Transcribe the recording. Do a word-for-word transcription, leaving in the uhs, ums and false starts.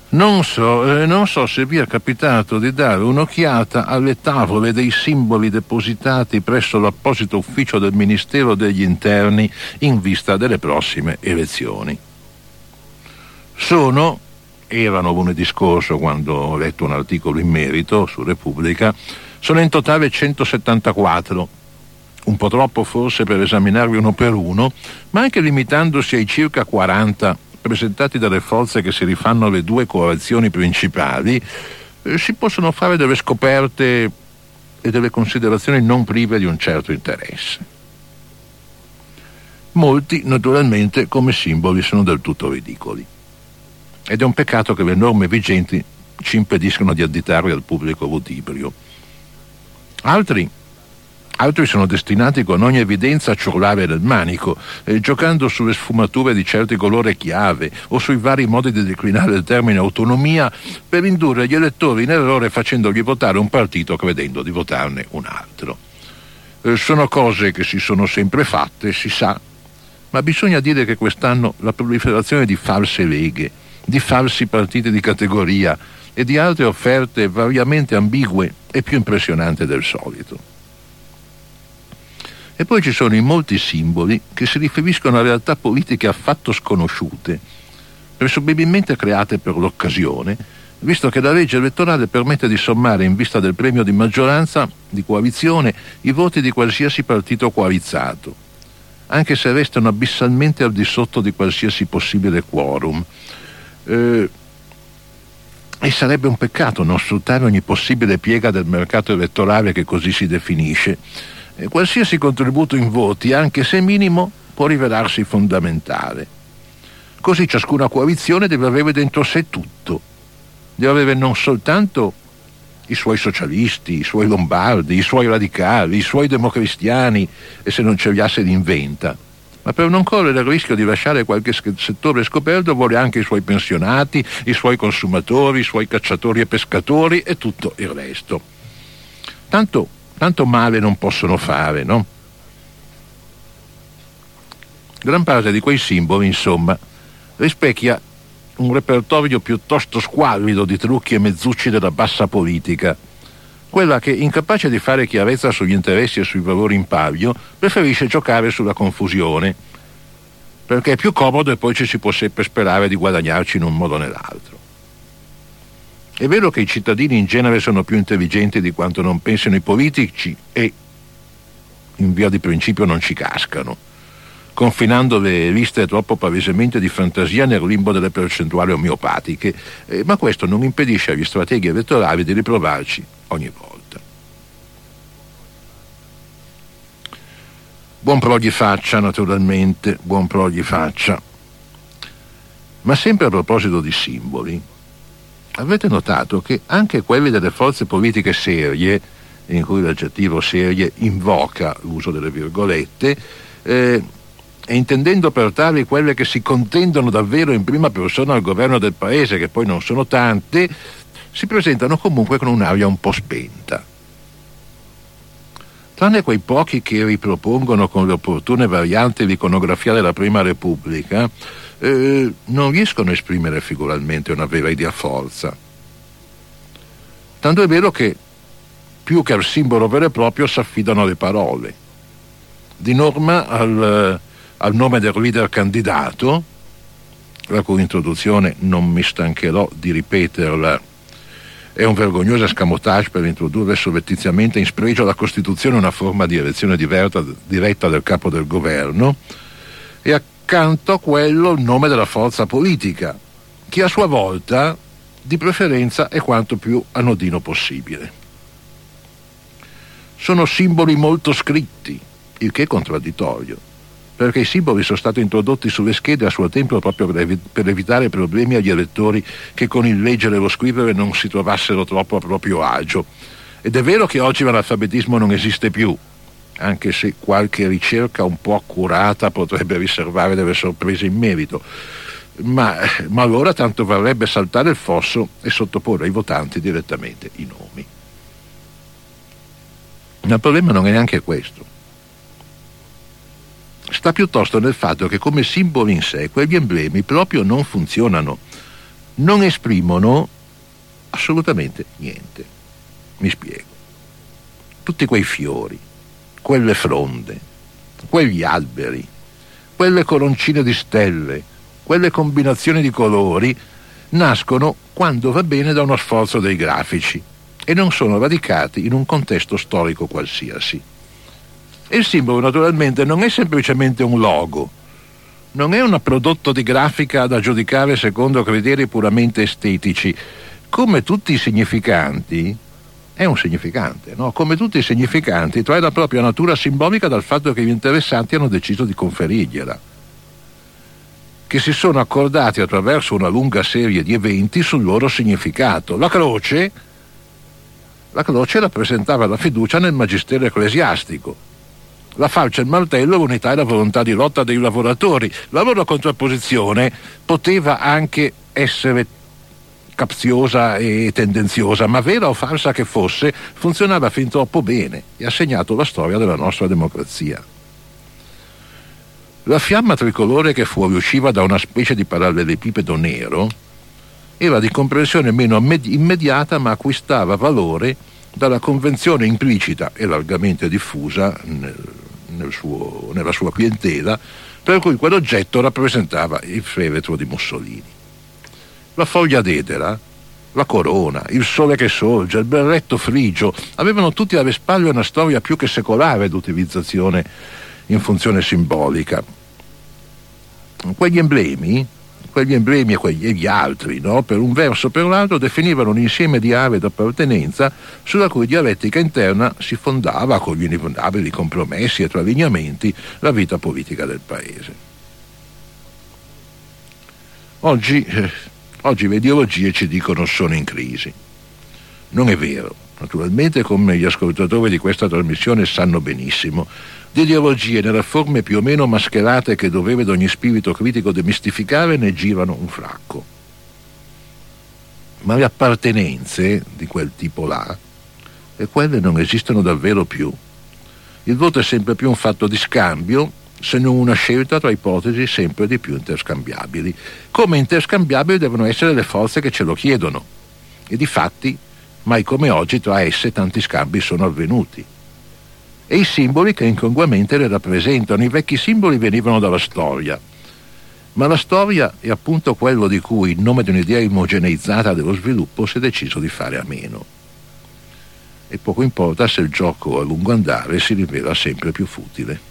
Non so, eh, non so se vi è capitato di dare un'occhiata alle tavole dei simboli depositati presso l'apposito ufficio del Ministero degli Interni in vista delle prossime elezioni. Sono, erano lunedì scorso quando ho letto un articolo in merito su Repubblica, sono in totale centosettantaquattro, un po' troppo forse per esaminarli uno per uno, ma anche limitandosi ai circa quaranta presentati dalle forze che si rifanno alle due coalizioni principali, eh, si possono fare delle scoperte e delle considerazioni non prive di un certo interesse. Molti, naturalmente, come simboli sono del tutto ridicoli. Ed è un peccato che le norme vigenti ci impediscono di additarli al pubblico ludibrio. Altri Altri sono destinati con ogni evidenza a ciurlare nel manico, eh, giocando sulle sfumature di certi colori chiave o sui vari modi di declinare il termine autonomia per indurre gli elettori in errore facendogli votare un partito credendo di votarne un altro. Eh, sono cose che si sono sempre fatte, si sa, ma bisogna dire che quest'anno la proliferazione di false leghe, di falsi partiti di categoria e di altre offerte variamente ambigue è più impressionante del solito. E poi ci sono i molti simboli che si riferiscono a realtà politiche affatto sconosciute, presumibilmente create per l'occasione, visto che la legge elettorale permette di sommare in vista del premio di maggioranza di coalizione i voti di qualsiasi partito coalizzato, anche se restano abissalmente al di sotto di qualsiasi possibile quorum. Eh, e sarebbe un peccato non sfruttare ogni possibile piega del mercato elettorale che così si definisce. Qualsiasi contributo in voti, anche se minimo, può rivelarsi fondamentale. Così ciascuna coalizione deve avere dentro sé tutto. Deve avere non soltanto i suoi socialisti, i suoi lombardi, i suoi radicali, i suoi democristiani, e se non ce li ha se li inventa. Ma per non correre il rischio di lasciare qualche settore scoperto vuole anche i suoi pensionati, i suoi consumatori, i suoi cacciatori e pescatori e tutto il resto. Tanto Tanto male non possono fare, no? Gran parte di quei simboli, insomma, rispecchia un repertorio piuttosto squallido di trucchi e mezzucci della bassa politica, quella che, incapace di fare chiarezza sugli interessi e sui valori in palio, preferisce giocare sulla confusione, perché è più comodo e poi ci si può sempre sperare di guadagnarci in un modo o nell'altro. È vero che i cittadini in genere sono più intelligenti di quanto non pensino i politici e, in via di principio, non ci cascano, confinando le liste troppo palesemente di fantasia nel limbo delle percentuali omeopatiche, eh, ma questo non impedisce agli strateghi elettorali di riprovarci ogni volta. Buon pro gli faccia, naturalmente, buon pro gli faccia. Ma sempre a proposito di simboli, avete notato che anche quelli delle forze politiche serie, in cui l'aggettivo serie invoca l'uso delle virgolette, eh, e intendendo per tali quelle che si contendono davvero in prima persona al governo del paese, che poi non sono tante, si presentano comunque con un'aria un po' spenta. Tranne quei pochi che ripropongono con le opportune varianti l'iconografia della Prima Repubblica, Eh, non riescono a esprimere figuralmente una vera idea forza. Tanto è vero che più che al simbolo vero e proprio si affidano alle parole. Di norma al, al nome del leader candidato, la cui introduzione non mi stancherò di ripeterla, è un vergognoso escamotage per introdurre surrettiziamente in spregio alla Costituzione una forma di elezione diversa, diretta del capo del governo, e a accanto a quello il nome della forza politica, che a sua volta di preferenza è quanto più anodino possibile. Sono simboli molto scritti, il che è contraddittorio, perché i simboli sono stati introdotti sulle schede a suo tempo proprio per, evi- per evitare problemi agli elettori che con il leggere e lo scrivere non si trovassero troppo a proprio agio. Ed è vero che oggi l'analfabetismo non esiste più, anche se qualche ricerca un po' accurata potrebbe riservare delle sorprese in merito, ma, ma allora tanto varrebbe saltare il fosso e sottoporre ai votanti direttamente i nomi. Ma il problema non è neanche questo. Sta piuttosto nel fatto che come simboli in sé quegli emblemi proprio non funzionano, non esprimono assolutamente niente. Mi spiego. Tutti quei fiori, quelle fronde, quegli alberi, quelle coroncine di stelle, quelle combinazioni di colori nascono quando va bene da uno sforzo dei grafici e non sono radicati in un contesto storico qualsiasi. E il simbolo naturalmente non è semplicemente un logo, non è un prodotto di grafica da giudicare secondo criteri puramente estetici. Come tutti i significanti, è un significante, no? Come tutti i significanti trae la propria natura simbolica dal fatto che gli interessanti hanno deciso di conferirgliela, che si sono accordati attraverso una lunga serie di eventi sul loro significato. La croce, la croce rappresentava la fiducia nel magistero ecclesiastico, la falce e il martello l'unità e la volontà di lotta dei lavoratori. La loro contrapposizione poteva anche essere capziosa e tendenziosa, ma vera o falsa che fosse, funzionava fin troppo bene e ha segnato la storia della nostra democrazia. La fiamma tricolore che fuoriusciva da una specie di parallelepipedo nero era di comprensione meno immediata, ma acquistava valore dalla convenzione implicita e largamente diffusa nel, nel suo, nella sua clientela, per cui quell'oggetto rappresentava il feretro di Mussolini. La foglia d'edera, la corona, il sole che sorge, il berretto frigio avevano tutti alle spalle una storia più che secolare d'utilizzazione in funzione simbolica. Quegli emblemi, quegli emblemi e, quegli, e gli altri, no? Per un verso o per l'altro definivano un insieme di aree d'appartenenza sulla cui dialettica interna si fondava, con gli inevitabili compromessi e tralineamenti, la vita politica del paese. Oggi, eh, oggi le ideologie ci dicono sono in crisi. Non è vero. Naturalmente, come gli ascoltatori di questa trasmissione sanno benissimo, di ideologie nelle forme più o meno mascherate che dovrebbe ogni spirito critico demistificare ne girano un fracco. Ma le appartenenze di quel tipo là, e quelle non esistono davvero più. Il voto è sempre più un fatto di scambio, se non una scelta tra ipotesi sempre di più interscambiabili. Come interscambiabili devono essere le forze che ce lo chiedono. E difatti, mai come oggi tra esse tanti scambi sono avvenuti. E i simboli che incongruamente le rappresentano. I vecchi simboli venivano dalla storia, ma la storia è appunto quello di cui, in nome di un'idea omogeneizzata dello sviluppo, si è deciso di fare a meno. E poco importa se il gioco a lungo andare si rivela sempre più futile.